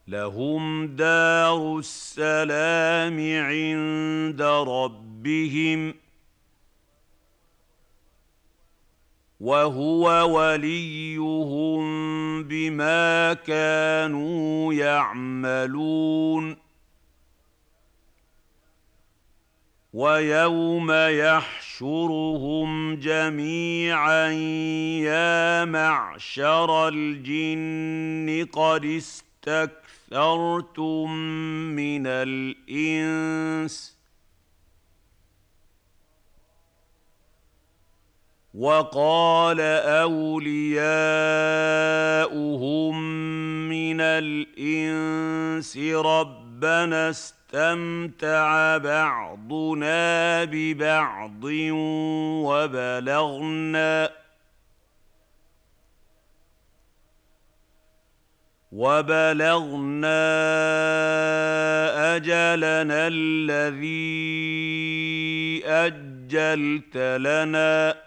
لهم دار السلام عند ربهم وهو وليهم بما كانوا يعملون ويوم يحشرهم جميعا يا معشر الجن قد استكثرتم من الإنس وقال أولياؤهم من الإنس ربنا استمتع بعضنا ببعض وبلغنا أجلنا الذي أجلت لنا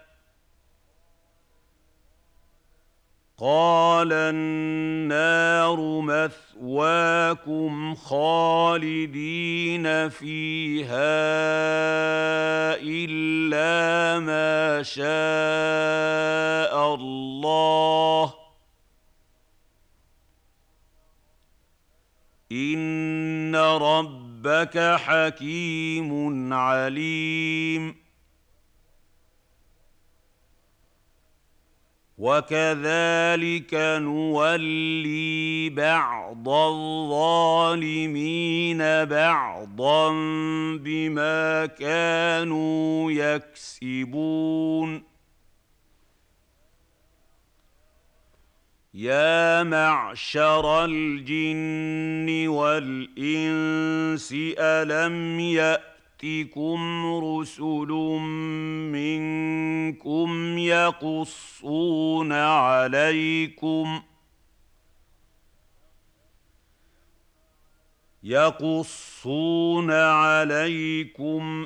قال النار مثواكم خالدين فيها إلا ما شاء الله إن ربك حكيم عليم وكذلك نولي بعض الظالمين بعضا بما كانوا يكسبون يا معشر الجن والإنس ألم يأتكم رسل منكم يقصون عليكم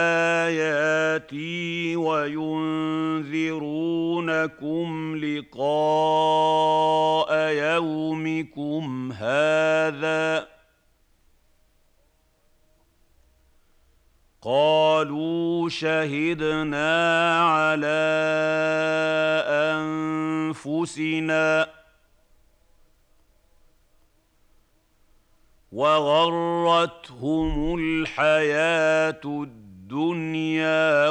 آياتي وينذرونكم لقاء يومكم هذا قالوا شهدنا على أنفسنا وغرتهم الحياة الدنيا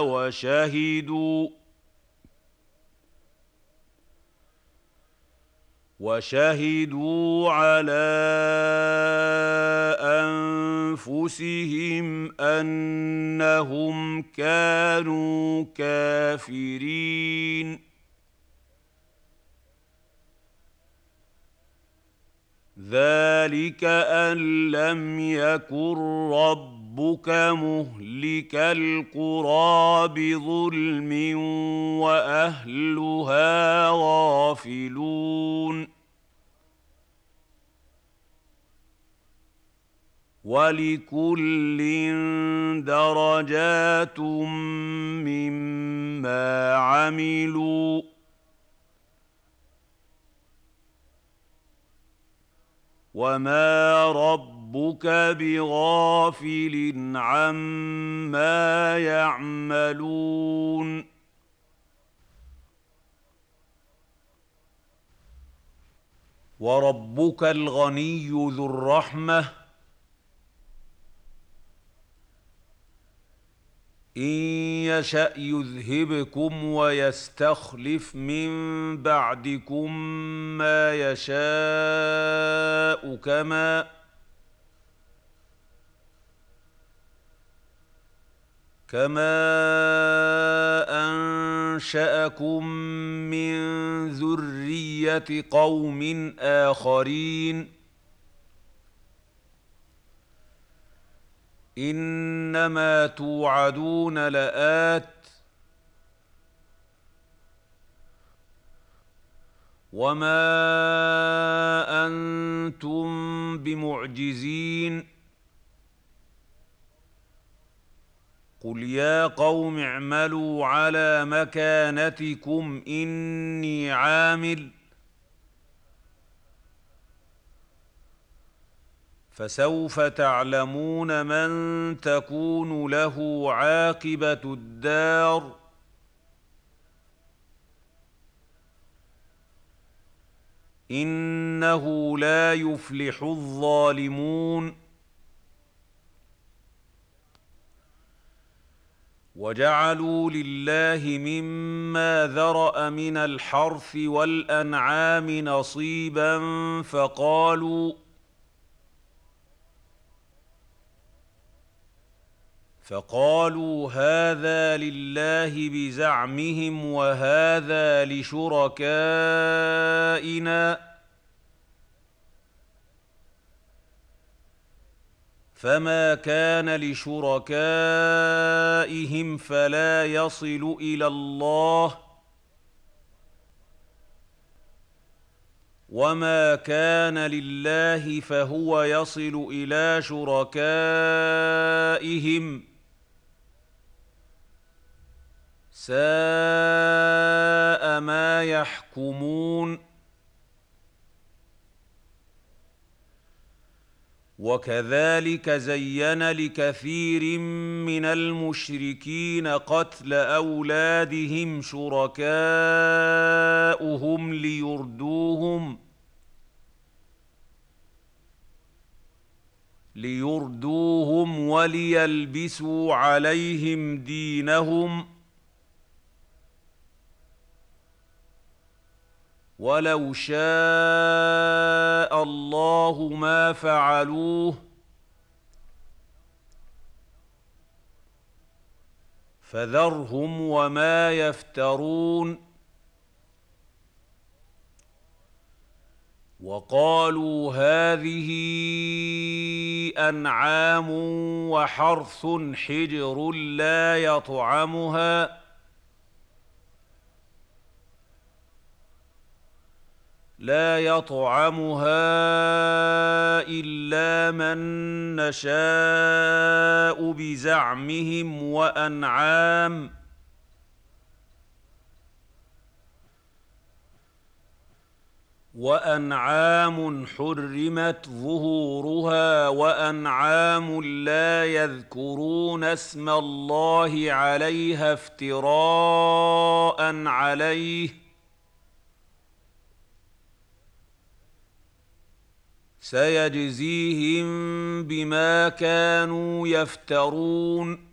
وشهدوا على أنفسهم أنهم كانوا كافرين ذلك أن لم يكن ربك مهلك القرى بظلم وأهلها غافلون ولكل درجات مما عملوا وما ربك بغافل عما يعملون وربك الغني ذو الرحمة إن يشأ يذهبكم ويستخلف من بعدكم ما يشاء كما أنشأكم من ذرية قوم آخرين إنما توعدون لآت وما أنتم بمعجزين قل يا قوم اعملوا على مكانتكم إني عامل فسوف تعلمون من تكون له عاقبة الدار إنه لا يفلح الظالمون وجعلوا لله مما ذرأ من الحرث والأنعام نصيبا فقالوا هذا لله بزعمهم وهذا لشركائنا فما كان لشركائهم فلا يصل إلى الله وما كان لله فهو يصل إلى شركائهم ساء ما يحكمون وكذلك زين لكثير من المشركين قتل أولادهم شركاؤهم ليردوهم وليلبسوا عليهم دينهم ولو شاء الله ما فعلوه فذرهم وما يفترون وقالوا هذه أنعام وحرث حجر لا يطعمها إلا من نشاء بزعمهم وأنعام حرمت ظهورها وأنعام لا يذكرون اسم الله عليها افتراء عليه سيجزيهم بما كانوا يفترون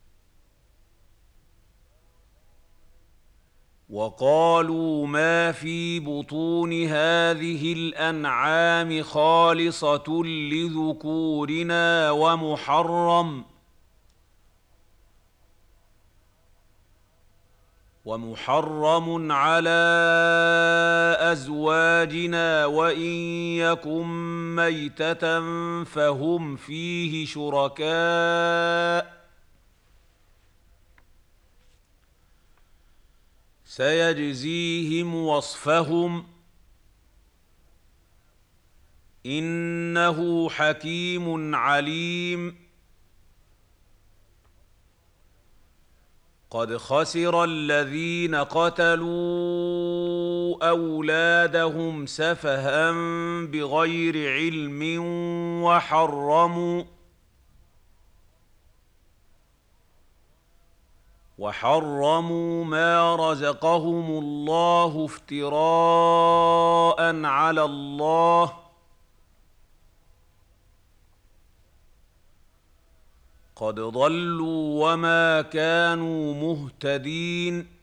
وقالوا ما في بطون هذه الأنعام خالصة لذكورنا ومحرم على أزواجنا وإن يكن ميتة فهم فيه شركاء سيجزيهم وصفهم إنه حكيم عليم قد خسر الذين قتلوا أولادهم سفها بغير علم وحرموا ما رزقهم الله افتراء على الله قد ضلوا وما كانوا مهتدين